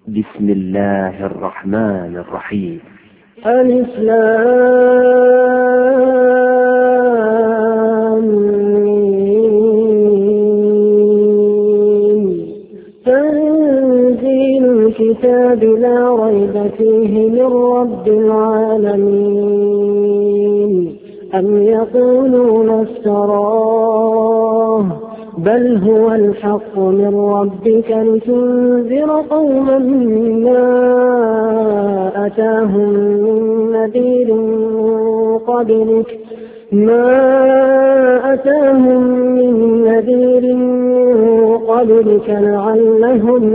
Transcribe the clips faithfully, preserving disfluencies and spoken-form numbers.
بسم الله الرحمن الرحيم. ألف لام ميم. تنزيل الكتاب لا ريب فيه من رب العالمين. أم يقولون افتراه بل هو الحق من ربك لتنذر قوما ما أتاهم من نذير من قبلك ما أتاهم من نذير من قبلك لعلهم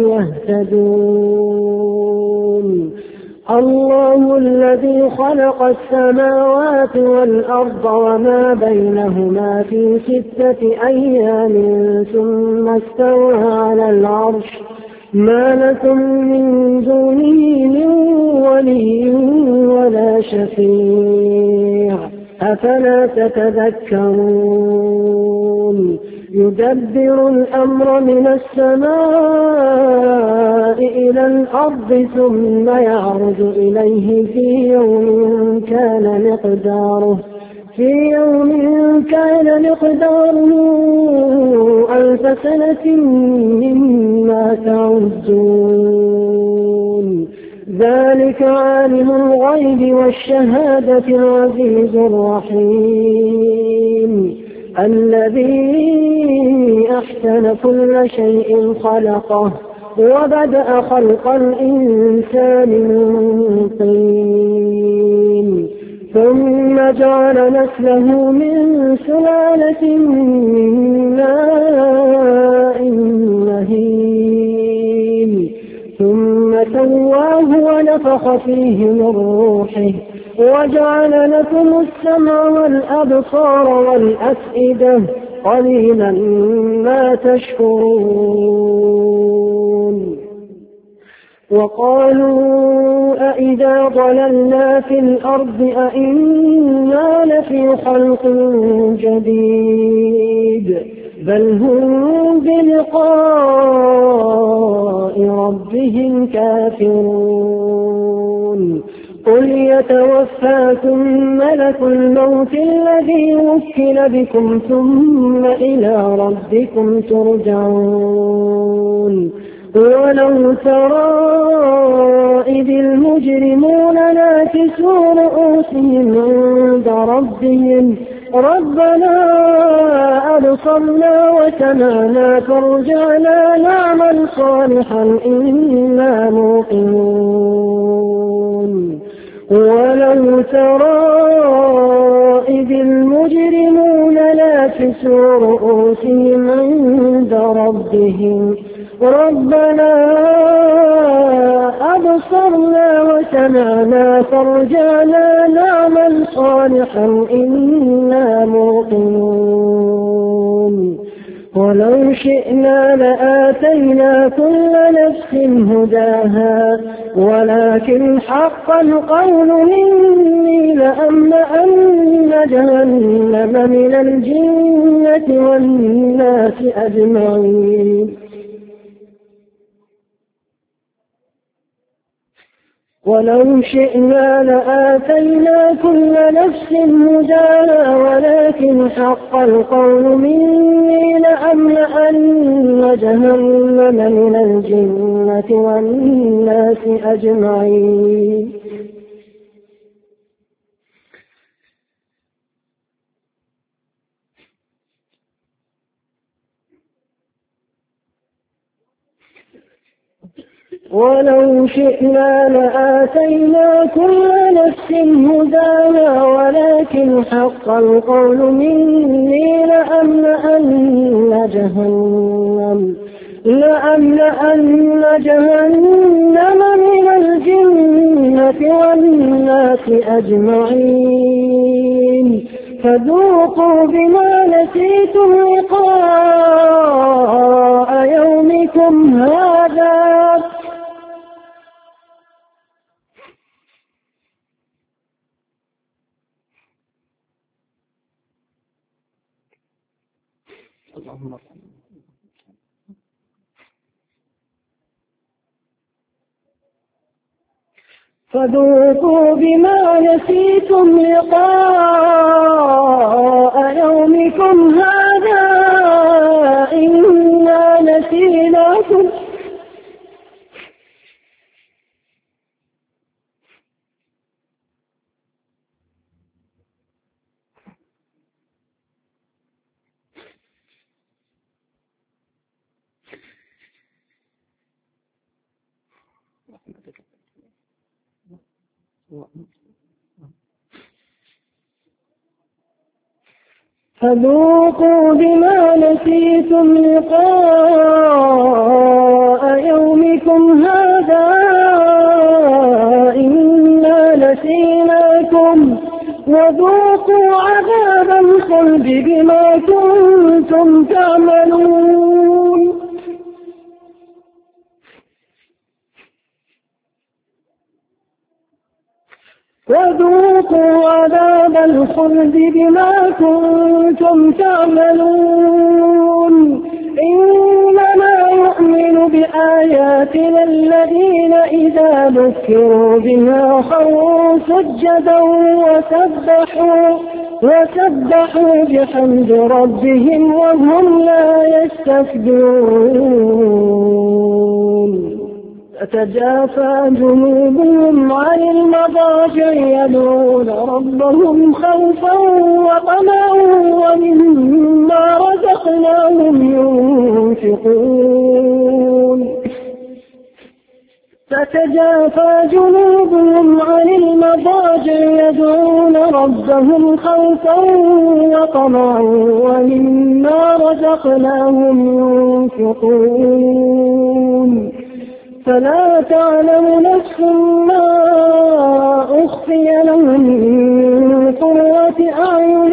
يهتدون. الله الذي خلق السماوات والأرض وما بينهما في ستة أيام ثم استوى على العرش ما لكم من دونه من ولي ولا شفيع أفلا تتذكرون. يدبر الأمر من السماء إلى الأرض ثم يعرج إليه في يوم كان مقداره في يوم كان مقداره ألف سنة مما تعدون. ذلك عالم الغيب والشهادة العزيز الرحيم الذي أحسن كل شيء خلقه وبدأ خلق الإنسان من طين ثم جعل نسله من سلالة من ماء مهين ثم سواه ونفخ فيه من روحه وجعل لكم السمع والأبصار والأفئدة قليلا ما تشكرون. وقالوا أئذا ضللنا في الأرض أئنا لفي خلق جديد بل هم بلقاء ربهم كافرون. قل يتوفاكم ملك الموت الذي وكل بكم ثم إلى ربكم ترجعون. ولو ترى إذ المجرمون ناكسوا رؤوسهم عند ربهم ربنا أبصرنا وسمعنا فارجعنا نعمل صالحا إنا موقنون. ولو ترى إذ المجرمون ناكسوا رؤوسهم عند ربهم ربنا أبصرنا وسمعنا فارجعنا نعمل صالحا إنا موقنون. ولو شئنا لآتينا كل نفس هداها ولكن حق القول مني لأملأن جهنم من الجنة والناس أجمعين. ولو شئنا لآتينا كل نفس هداها ولكن حق القول مني لأملأن جهنم من الجنة والناس أجمعين. ولو شئنا لآتينا كل نفس هداها ولكن حق القول مني لأملأن جهنم لأملأن جهنم من الجنة والناس أجمعين. فذوقوا بما نسيتم لقاء يومكم هذا اللهم فذوقوا بما نسيتم لقاء يومكم هذا إنا نسيناكم فذوقوا بما نسيتم لقاء يومكم هذا إنا نسيناكم وذوقوا عذاب الخلد بما كنتم تعملون وذوقوا عذاب الخلد بما كنتم تعملون إنما يؤمن بآياتنا الذين إذا ذكروا بها خروا سجدا وسبحوا وسبحوا بحمد ربهم وهم لا يستكبرون تتجافى جنوبهم عن المضاجع يدعون ربهم خوفا وطمعا ومما رزقناهم ينفقون تتجافى جنوبهم عن المضاجع يدعون ربهم خوفا وطمعا ومما رزقناهم ينفقون فلا تعلم نفس ما أخفي لهم من قرة أعين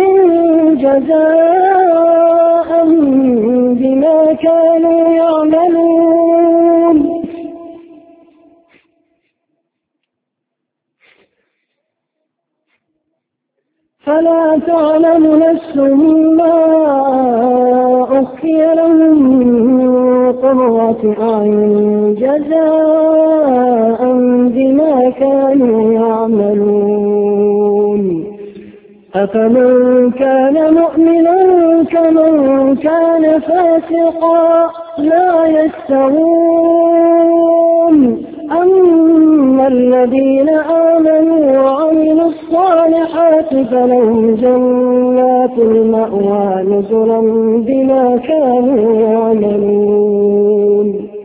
جزاء بما كانوا يعملون فلا تعلم نفس ما أخفي لهم من قرة أعين جزاء بما كانوا يعملون أفمن كان مؤمنا كمن كان فاسقا لا يستوون أما الذين آمنوا وعملوا الصالحات فلهم جنات المأوى نزلا بما كانوا يعملون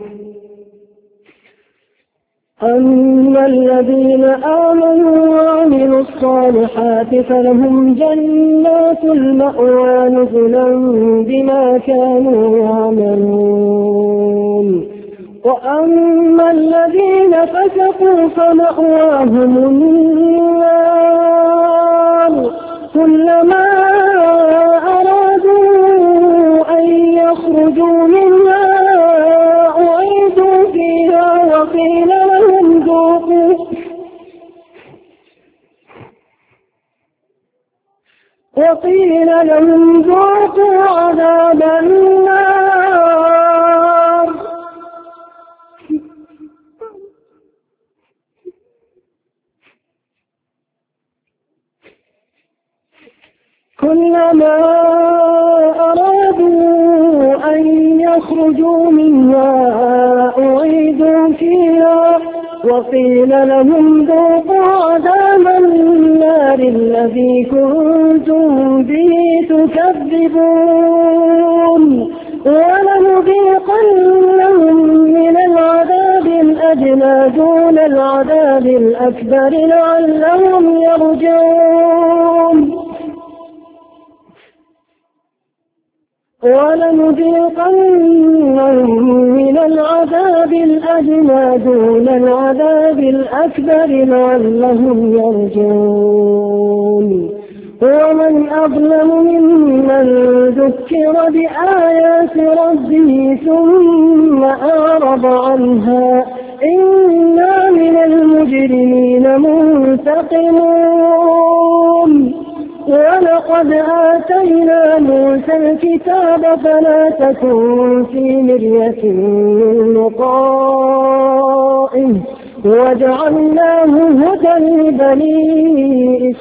أما الذين آمنوا وعملوا الصالحات فلهم جنات المأوى نزلا بما كانوا يعملون وأما الذين فسقوا فمأواهم النار كلما أرادوا أن يخرجوا منها أعيدوا فيها وقيل لهم ذوقوا وقيل لهم ذوقوا عذاب النار كلما أرادوا أن يخرجوا منها أعيدوا فيها وقيل لهم ذوقوا عذاب النار الذي كنتم به تكذبون ولنذيقنهم من العذاب الأدنى دون العذاب الأكبر لعلهم يرجعون ولنذيقنهم من العذاب الأدنى دون العذاب الأكبر لعلهم يرجعون ومن أظلم ممن ذكر بآيات ربه ثم أعرض عنها إنا من المجرمين منتقمون ولقد ولقد آتينا موسى الكتاب فلا تكن في مرية من لقائه وجعلناه هدى لبني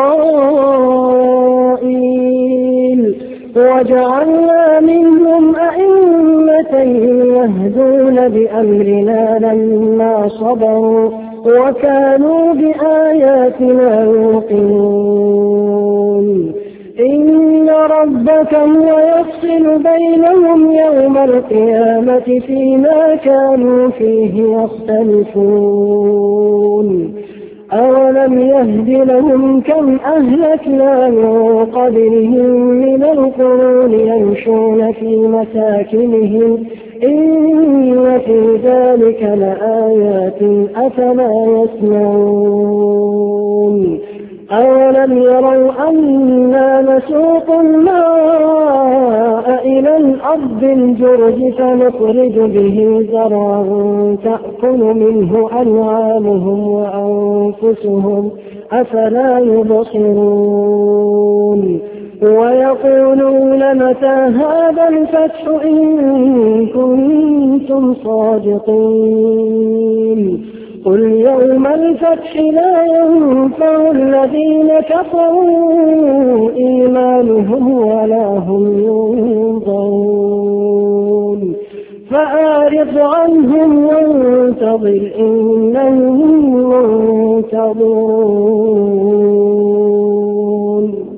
إسرائيل وجعلنا منهم أئمة يهدون بأمرنا لما صبروا وكانوا بآياتنا يوقنون إن ربك هو يفصل بينهم يوم القيامة فيما كانوا فيه يختلفون أولم يهد لهم كم أهلكنا من قبلهم من القرون يمشون في مساكنهم إن في ذلك لآيات أفلا يسمعون أولم يروا أنا نسوق الماء إلى الأرض الجرز فنخرج به زرعا تأكل منه أنعامهم وأنفسهم أفلا يبصرون ويقولون متى هذا الفتح إن كنتم صادقين قل يوم الفتح لا ينفع الذين كفروا إيمانهم ولا هم ينظرون فأعرض عنهم وانتظر إنهم منتظرون.